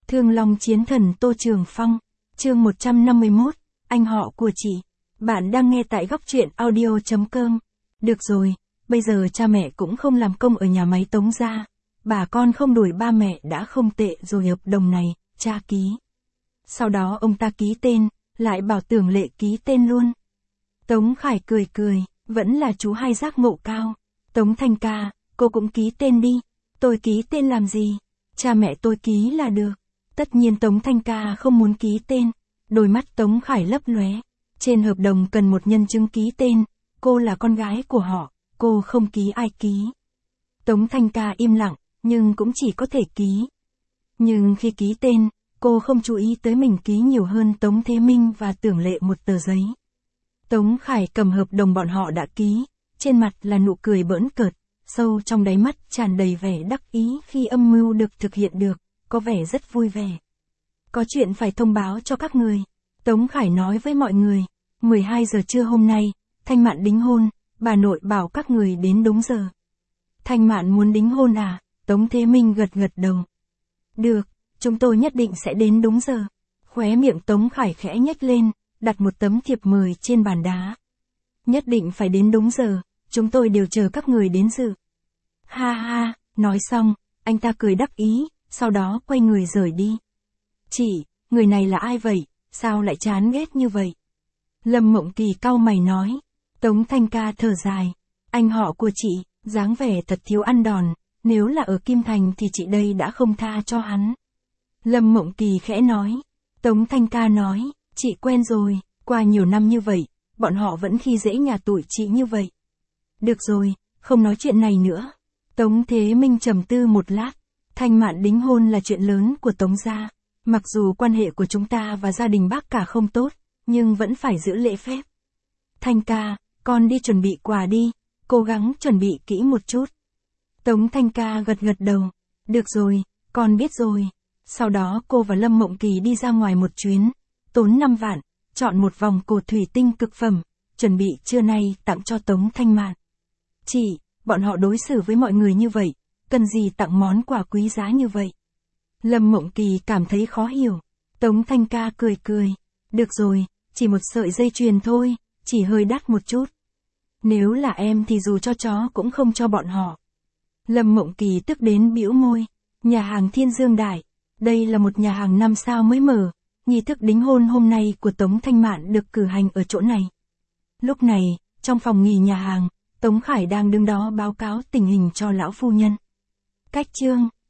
Thương Long Chiến Thần Tô Trường Phong, chương 151, anh họ của chị. Bạn đang nghe tại góc truyện audio.com. Được rồi, bây giờ cha mẹ cũng không làm công ở nhà máy Tống gia. Bà con không đuổi ba mẹ đã không tệ rồi, hợp đồng này, cha ký. Sau đó ông ta ký tên, lại bảo Tưởng Lệ ký tên luôn. Tống Khải cười cười, vẫn là chú hay giác ngộ cao. Tống Thanh ca, cô cũng ký tên đi. Tôi ký tên làm gì? Cha mẹ tôi ký là được. Tất nhiên Tống Thanh ca không muốn ký tên. Đôi mắt Tống Khải lấp lóe. Trên hợp đồng cần một nhân chứng ký tên. Cô là con gái của họ, cô không ký ai ký. Tống Thanh ca im lặng, nhưng cũng chỉ có thể ký. Nhưng khi ký tên, cô không chú ý tới mình ký nhiều hơn Tống Thế Minh và Tưởng Lệ một tờ giấy. Tống Khải cầm hợp đồng bọn họ đã ký, trên mặt là nụ cười bỡn cợt, sâu trong đáy mắt tràn đầy vẻ đắc ý khi âm mưu được thực hiện được, có vẻ rất vui vẻ. Có chuyện phải thông báo cho các người. Tống Khải nói với mọi người, 12 giờ trưa hôm nay, Thanh Mạn đính hôn, bà nội bảo các người đến đúng giờ. Thanh Mạn muốn đính hôn à? Tống Thế Minh gật gật đầu. Được, chúng tôi nhất định sẽ đến đúng giờ. Khóe miệng Tống Khải khẽ nhếch lên, đặt một tấm thiệp mời trên bàn đá. Nhất định phải đến đúng giờ, chúng tôi đều chờ các người đến dự. Ha ha, nói xong, anh ta cười đắc ý, sau đó quay người rời đi. Chị, người này là ai vậy, sao lại chán ghét như vậy? Lâm Mộng Kỳ cau mày nói. Tống Thanh ca thở dài, anh họ của chị, dáng vẻ thật thiếu ăn đòn, nếu là ở Kim Thành thì chị đây đã không tha cho hắn. Lâm Mộng Kỳ khẽ nói. Tống Thanh ca nói, chị quen rồi, qua nhiều năm như vậy, bọn họ vẫn khi dễ nhà tụi chị như vậy. Được rồi, không nói chuyện này nữa. Tống Thế Minh trầm tư một lát. Thanh Mạn đính hôn là chuyện lớn của Tống gia. Mặc dù quan hệ của chúng ta và gia đình bác cả không tốt, nhưng vẫn phải giữ lễ phép. Thanh ca, con đi chuẩn bị quà đi, cố gắng chuẩn bị kỹ một chút. Tống Thanh ca gật gật đầu. Được rồi, con biết rồi. Sau đó cô và Lâm Mộng Kỳ đi ra ngoài một chuyến, tốn 5 vạn, chọn một vòng cổ thủy tinh cực phẩm, chuẩn bị trưa nay tặng cho Tống Thanh Mạn. Chị, bọn họ đối xử với mọi người như vậy, cần gì tặng món quà quý giá như vậy? Lâm Mộng Kỳ cảm thấy khó hiểu. Tống Thanh ca cười cười. Được rồi, chỉ một sợi dây chuyền thôi, chỉ hơi đắt một chút. Nếu là em thì dù cho chó cũng không cho bọn họ. Lâm Mộng Kỳ tức đến bĩu môi. Nhà hàng Thiên Dương Đại. Đây là một nhà hàng 5 sao mới mở. Nghi thức đính hôn hôm nay của Tống Thanh Mạn được cử hành ở chỗ này. Lúc này, trong phòng nghỉ nhà hàng, Tống Khải đang đứng đó báo cáo tình hình cho lão phu nhân. Cách chương